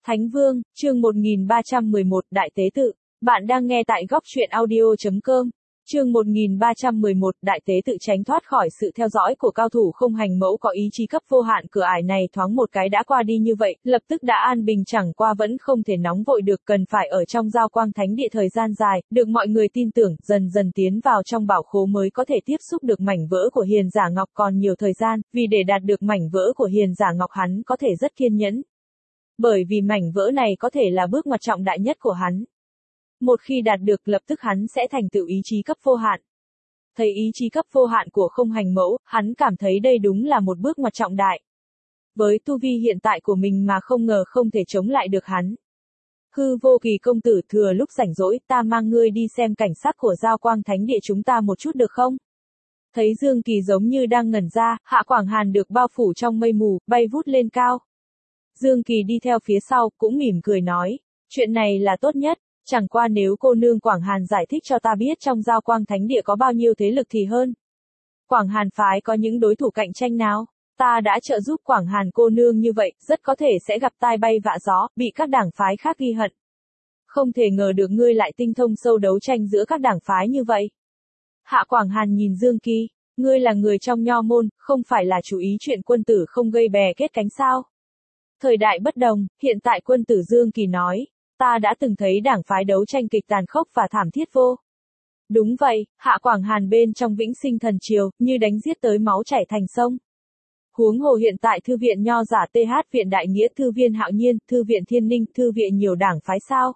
Thánh Vương, chương 1311, Đại Tế Tự. Bạn đang nghe tại góc truyện audio.com. Chương 1311, Đại Tế Tự tránh thoát khỏi sự theo dõi của cao thủ không hành mẫu có ý chí cấp vô hạn. Cửa ải này thoáng một cái đã qua đi như vậy, lập tức đã an bình, chẳng qua vẫn không thể nóng vội được, cần phải ở trong giao quang thánh địa thời gian dài, được mọi người tin tưởng, dần dần tiến vào trong bảo khố mới có thể tiếp xúc được mảnh vỡ của Hiền Giả Ngọc. Còn nhiều thời gian, vì để đạt được mảnh vỡ của Hiền Giả Ngọc hắn có thể rất kiên nhẫn. Bởi vì mảnh vỡ này có thể là bước ngoặt trọng đại nhất của hắn. Một khi đạt được, lập tức hắn sẽ thành tựu ý chí cấp vô hạn. Thấy ý chí cấp vô hạn của không hành mẫu, hắn cảm thấy đây đúng là một bước ngoặt trọng đại. Với tu vi hiện tại của mình mà không ngờ không thể chống lại được hắn. Hư Vô Kỳ công tử, thừa lúc rảnh rỗi, ta mang ngươi đi xem cảnh sắc của giao quang thánh địa chúng ta một chút được không? Thấy Dương Kỳ giống như đang ngẩn ra, Hạ Quảng Hàn được bao phủ trong mây mù, bay vút lên cao. Dương Kỳ đi theo phía sau, cũng mỉm cười nói, chuyện này là tốt nhất, chẳng qua nếu cô nương Quảng Hàn giải thích cho ta biết trong giao quang thánh địa có bao nhiêu thế lực thì hơn. Quảng Hàn phái có những đối thủ cạnh tranh nào? Ta đã trợ giúp Quảng Hàn cô nương như vậy, rất có thể sẽ gặp tai bay vạ gió, bị các đảng phái khác ghi hận. Không thể ngờ được ngươi lại tinh thông sâu đấu tranh giữa các đảng phái như vậy. Hạ Quảng Hàn nhìn Dương Kỳ, ngươi là người trong nho môn, không phải là chú ý chuyện quân tử không gây bè kết cánh sao? Thời đại bất đồng, hiện tại quân tử Dương Kỳ nói, ta đã từng thấy đảng phái đấu tranh kịch tàn khốc và thảm thiết vô. Đúng vậy, Hạ Quảng Hàn bên trong Vĩnh Sinh Thần Triều, như đánh giết tới máu chảy thành sông. Huống hồ hiện tại thư viện nho giả TH viện Đại Nghĩa, thư viện Hạo Nhiên, thư viện Thiên Ninh, thư viện nhiều đảng phái sao?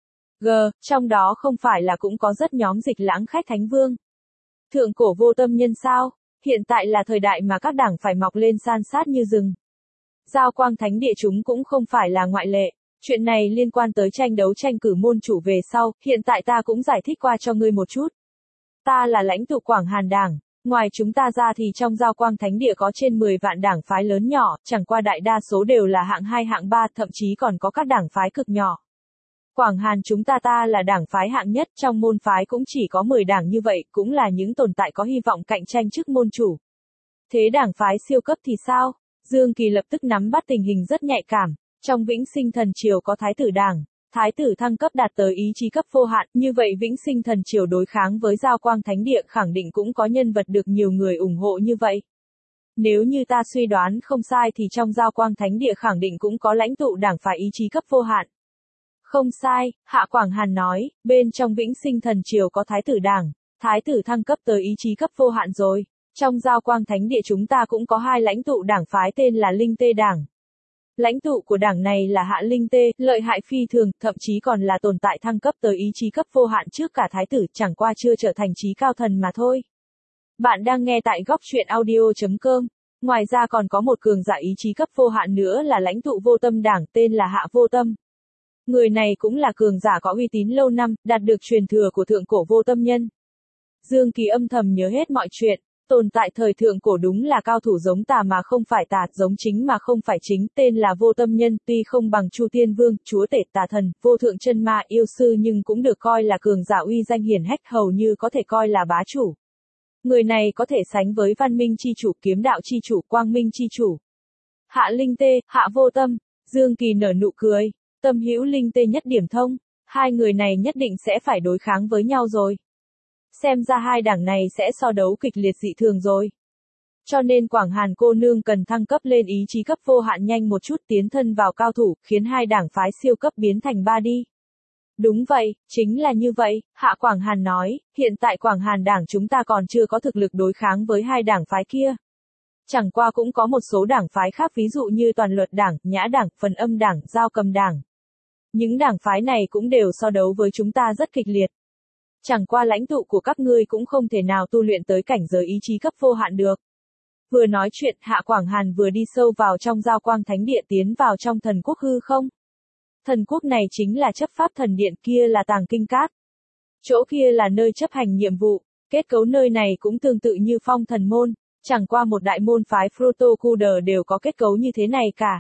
Trong đó không phải là cũng có rất nhóm Dịch Lãng khách Thánh Vương. Thượng cổ Vô Tâm Nhân sao? Hiện tại là thời đại mà các đảng phải mọc lên san sát như rừng. Giao quang thánh địa chúng cũng không phải là ngoại lệ. Chuyện này liên quan tới tranh đấu tranh cử môn chủ về sau, hiện tại ta cũng giải thích qua cho ngươi một chút. Ta là lãnh tụ Quảng Hàn đảng, ngoài chúng ta ra thì trong giao quang thánh địa có trên 10 vạn đảng phái lớn nhỏ, chẳng qua đại đa số đều là hạng 2 hạng 3, thậm chí còn có các đảng phái cực nhỏ. Quảng Hàn chúng ta là đảng phái hạng nhất, trong môn phái cũng chỉ có 10 đảng như vậy, cũng là những tồn tại có hy vọng cạnh tranh chức môn chủ. Thế đảng phái siêu cấp thì sao? Dương Kỳ lập tức nắm bắt tình hình rất nhạy cảm. Trong Vĩnh Sinh Thần Triều có Thái tử đảng, Thái tử thăng cấp đạt tới ý chí cấp vô hạn, như vậy Vĩnh Sinh Thần Triều đối kháng với giao quang thánh địa khẳng định cũng có nhân vật được nhiều người ủng hộ như vậy. Nếu như ta suy đoán không sai thì trong giao quang thánh địa khẳng định cũng có lãnh tụ đảng phái ý chí cấp vô hạn. Không sai, Hạ Quảng Hàn nói, bên trong Vĩnh Sinh Thần Triều có Thái tử đảng, Thái tử thăng cấp tới ý chí cấp vô hạn rồi. Trong giao quang thánh địa chúng ta cũng có hai lãnh tụ đảng phái tên là Linh Tê đảng. Lãnh tụ của đảng này là Hạ Linh Tê, lợi hại phi thường, thậm chí còn là tồn tại thăng cấp tới ý chí cấp vô hạn trước cả thái tử, chẳng qua chưa trở thành chí cao thần mà thôi. Bạn đang nghe tại góc truyện audio.com. Ngoài ra còn có một cường giả ý chí cấp vô hạn nữa là lãnh tụ Vô Tâm đảng tên là Hạ Vô Tâm. Người này cũng là cường giả có uy tín lâu năm, đạt được truyền thừa của thượng cổ Vô Tâm nhân. Dương Kỳ âm thầm nhớ hết mọi chuyện. Tồn tại thời thượng cổ đúng là cao thủ giống tà mà không phải tà, giống chính mà không phải chính, tên là Vô Tâm nhân, tuy không bằng Chu Tiên Vương, chúa tể tà thần, vô thượng chân ma yêu sư nhưng cũng được coi là cường giả uy danh hiển hách, hầu như có thể coi là bá chủ. Người này có thể sánh với Văn Minh chi chủ, Kiếm Đạo chi chủ, Quang Minh chi chủ. Hạ Linh Tê, Hạ Vô Tâm, Dương Kỳ nở nụ cười, Tâm hữu Linh Tê nhất điểm thông, hai người này nhất định sẽ phải đối kháng với nhau rồi. Xem ra hai đảng này sẽ so đấu kịch liệt dị thường rồi. Cho nên Quảng Hàn cô nương cần thăng cấp lên ý chí cấp vô hạn nhanh một chút, tiến thân vào cao thủ, khiến hai đảng phái siêu cấp biến thành ba đi. Đúng vậy, chính là như vậy, Hạ Quảng Hàn nói, hiện tại Quảng Hàn đảng chúng ta còn chưa có thực lực đối kháng với hai đảng phái kia. Chẳng qua cũng có một số đảng phái khác, ví dụ như Toàn Luật đảng, Nhã đảng, Phần Âm đảng, Giao Cầm đảng. Những đảng phái này cũng đều so đấu với chúng ta rất kịch liệt. Chẳng qua lãnh tụ của các ngươi cũng không thể nào tu luyện tới cảnh giới ý chí cấp vô hạn được. Vừa nói chuyện, Hạ Quảng Hàn vừa đi sâu vào trong giao quang thánh địa, tiến vào trong thần quốc hư không. Thần quốc này chính là chấp pháp thần điện, kia là tàng kinh cát. Chỗ kia là nơi chấp hành nhiệm vụ, kết cấu nơi này cũng tương tự như Phong Thần môn, chẳng qua một đại môn phái Protokuder đều có kết cấu như thế này cả.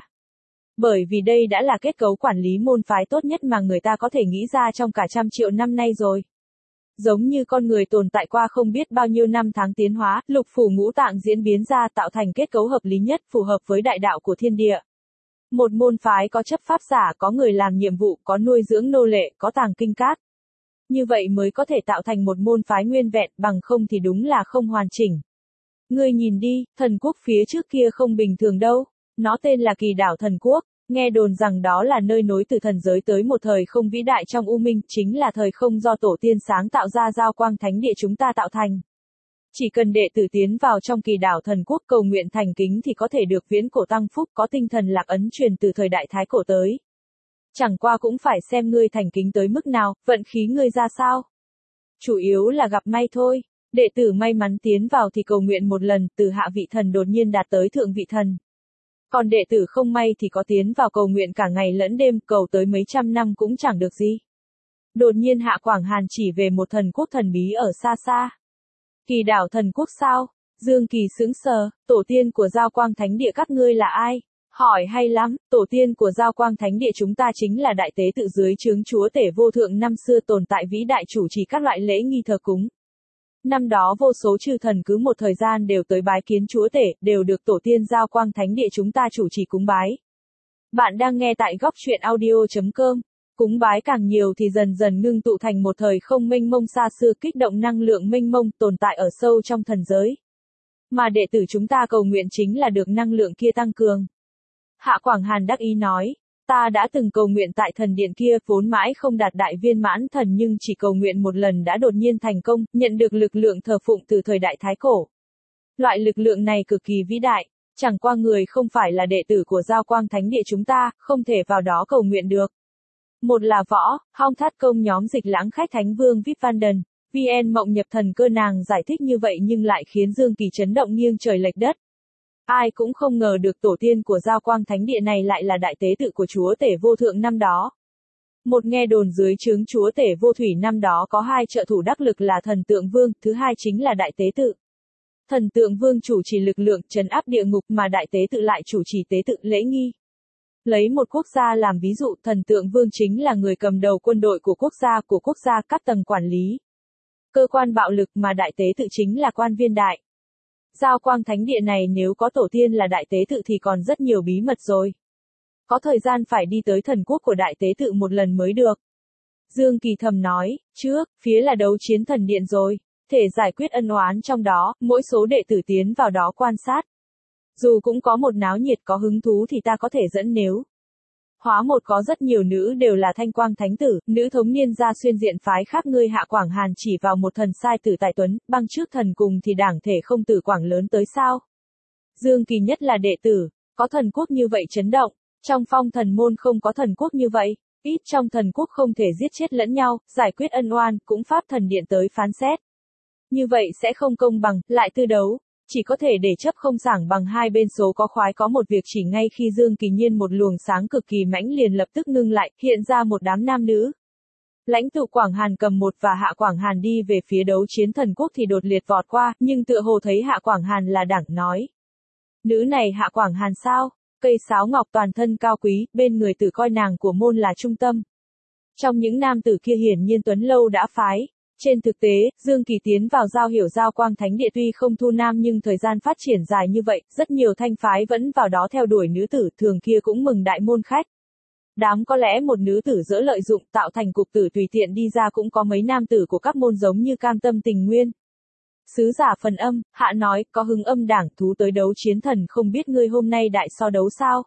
Bởi vì đây đã là kết cấu quản lý môn phái tốt nhất mà người ta có thể nghĩ ra trong cả trăm triệu năm nay rồi. Giống như con người tồn tại qua không biết bao nhiêu năm tháng tiến hóa, lục phủ ngũ tạng diễn biến ra tạo thành kết cấu hợp lý nhất, phù hợp với đại đạo của thiên địa. Một môn phái có chấp pháp giả, có người làm nhiệm vụ, có nuôi dưỡng nô lệ, có tàng kinh các. Như vậy mới có thể tạo thành một môn phái nguyên vẹn, bằng không thì đúng là không hoàn chỉnh. Ngươi nhìn đi, thần quốc phía trước kia không bình thường đâu. Nó tên là Kỳ đảo thần quốc, nghe đồn rằng đó là nơi nối từ thần giới tới một thời không vĩ đại trong U Minh, chính là thời không do tổ tiên sáng tạo ra giao quang thánh địa chúng ta tạo thành. Chỉ cần đệ tử tiến vào trong Kỳ đảo thần quốc cầu nguyện thành kính thì có thể được viễn cổ tăng phúc, có tinh thần lạc ấn truyền từ thời đại Thái cổ tới. Chẳng qua cũng phải xem ngươi thành kính tới mức nào, vận khí ngươi ra sao. Chủ yếu là gặp may thôi. Đệ tử may mắn tiến vào thì cầu nguyện một lần, từ hạ vị thần đột nhiên đạt tới thượng vị thần. Còn đệ tử không may thì có tiến vào cầu nguyện cả ngày lẫn đêm, cầu tới mấy trăm năm cũng chẳng được gì. Đột nhiên Hạ Quảng Hàn chỉ về một thần quốc thần bí ở xa xa. Kỳ đảo thần quốc sao? Dương Kỳ sững sờ, tổ tiên của Giao Quang Thánh Địa các ngươi là ai? Hỏi hay lắm, tổ tiên của Giao Quang Thánh Địa chúng ta chính là đại tế tự dưới trướng chúa tể vô thượng năm xưa tồn tại vĩ đại chủ trì các loại lễ nghi thờ cúng. Năm đó vô số chư thần cứ một thời gian đều tới bái kiến chúa tể, đều được tổ tiên Giao Quang Thánh Địa chúng ta chủ trì cúng bái. Bạn đang nghe tại góc truyện audio.com. Cúng bái càng nhiều thì dần dần ngưng tụ thành một thời không mênh mông xa xưa, kích động năng lượng mênh mông tồn tại ở sâu trong thần giới. Mà đệ tử chúng ta cầu nguyện chính là được năng lượng kia tăng cường. Hạ Quảng Hàn đắc ý nói, ta đã từng cầu nguyện tại thần điện kia, vốn mãi không đạt đại viên mãn thần, nhưng chỉ cầu nguyện một lần đã đột nhiên thành công, nhận được lực lượng thờ phụng từ thời đại Thái Cổ. Loại lực lượng này cực kỳ vĩ đại, chẳng qua người không phải là đệ tử của Giao Quang Thánh Địa chúng ta, không thể vào đó cầu nguyện được. Một là Võ, Hong Thát Công nhóm Dịch Lãng Khách Thánh Vương Vip Van Den, VN Mộng Nhập Thần Cơ, nàng giải thích như vậy nhưng lại khiến Dương Kỳ chấn động nghiêng trời lệch đất. Ai cũng không ngờ được tổ tiên của Giao Quang Thánh Địa này lại là đại tế tự của chúa tể vô thượng năm đó. Một nghe đồn dưới trướng chúa tể vô thủy năm đó có hai trợ thủ đắc lực là Thần Tượng Vương, thứ hai chính là đại tế tự. Thần Tượng Vương chủ trì lực lượng trấn áp địa ngục, mà đại tế tự lại chủ trì tế tự lễ nghi. Lấy một quốc gia làm ví dụ, Thần Tượng Vương chính là người cầm đầu quân đội của quốc gia các tầng quản lý. Cơ quan bạo lực, mà đại tế tự chính là quan viên đại. Giao Quang Thánh Địa này nếu có tổ tiên là đại tế tự thì còn rất nhiều bí mật rồi. Có thời gian phải đi tới thần quốc của đại tế tự một lần mới được. Dương Kỳ thầm nói, trước, phía là đấu chiến thần điện rồi, thể giải quyết ân oán trong đó, mỗi số đệ tử tiến vào đó quan sát. Dù cũng có một náo nhiệt, có hứng thú thì ta có thể dẫn nếu. Hóa một có rất nhiều nữ đều là Thanh Quang Thánh Tử, nữ thống niên gia xuyên diện phái khác ngươi. Hạ Quảng Hàn chỉ vào một thần sai tử tại Tuấn, băng trước thần cùng thì đảng thể không tử quảng lớn tới sao. Dương Kỳ nhất là đệ tử, có thần quốc như vậy chấn động, trong phong thần môn không có thần quốc như vậy, ít trong thần quốc không thể giết chết lẫn nhau, giải quyết ân oan, cũng pháp thần điện tới phán xét. Như vậy sẽ không công bằng, lại tư đấu. Chỉ có thể để chấp không sảng bằng hai bên số có khoái có một việc chỉ ngay khi Dương Kỳ nhiên một luồng sáng cực kỳ mãnh liền lập tức ngưng lại, hiện ra một đám nam nữ. Lãnh tụ Quảng Hàn cầm một và Hạ Quảng Hàn đi về phía đấu chiến thần quốc thì đột liệt vọt qua, nhưng tựa hồ thấy Hạ Quảng Hàn là đẳng nói. Nữ này Hạ Quảng Hàn sao? Cây sáo ngọc toàn thân cao quý, bên người tử coi nàng của môn là trung tâm. Trong những nam tử kia hiển nhiên Tuấn Lâu đã phái. Trên thực tế, Dương Kỳ tiến vào giao hiểu Giao Quang Thánh Địa tuy không thu nam nhưng thời gian phát triển dài như vậy, rất nhiều thanh phái vẫn vào đó theo đuổi nữ tử, thường kia cũng mừng đại môn khách. Đám có lẽ một nữ tử dỡ lợi dụng tạo thành cục tử tùy tiện đi ra cũng có mấy nam tử của các môn giống như cam tâm tình nguyên. Sứ giả phần âm, Hạ nói, có hứng âm đảng thú tới đấu chiến thần, không biết ngươi hôm nay đại so đấu sao?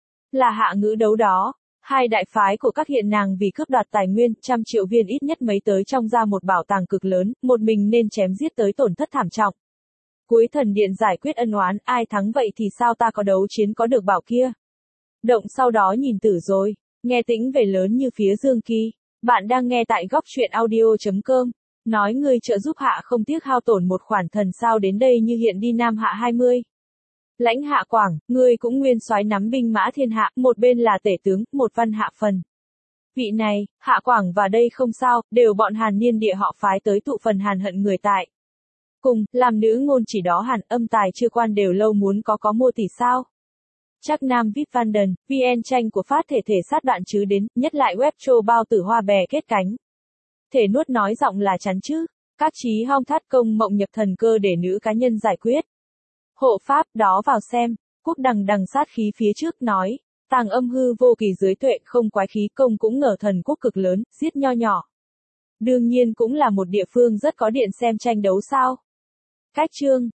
Là Hạ ngữ đấu đó. Hai đại phái của các hiện nàng vì cướp đoạt tài nguyên, 100 triệu viên ít nhất mấy tới trong ra một bảo tàng cực lớn, một mình nên chém giết tới tổn thất thảm trọng. Cuối thần điện giải quyết ân oán, ai thắng vậy thì sao ta có đấu chiến có được bảo kia. Động sau đó nhìn tử rồi, nghe tĩnh về lớn như phía Dương Kỳ. Bạn đang nghe tại góc truyện audio.com. Nói ngươi trợ giúp Hạ không tiếc hao tổn một khoản thần sao đến đây như hiện đi Nam Hạ 20. Lãnh Hạ Quảng, ngươi cũng nguyên soái nắm binh mã thiên hạ, một bên là tể tướng, một văn hạ phần. Vị này, Hạ Quảng và đây không sao, đều bọn Hàn niên địa họ phái tới tụ phần Hàn hận người tại. Cùng, làm nữ ngôn chỉ đó Hàn âm tài chưa quan đều lâu muốn có mua tỷ sao. Chắc Nam Vip Van Den, VN tranh của phát thể sát đoạn chứ đến, nhất lại web trô bao tử hoa bè kết cánh. Thể nuốt nói giọng là chắn chứ, các chí Hong Thát Công Mộng Nhập Thần Cơ để nữ cá nhân giải quyết. Hộ pháp, đó vào xem, Quốc đằng đằng sát khí phía trước nói, Tàng âm hư vô kỳ dưới tuệ không quái khí công cũng ngờ thần quốc cực lớn, giết nho nhỏ. Đương nhiên cũng là một địa phương rất có điện xem tranh đấu sao. Cách chương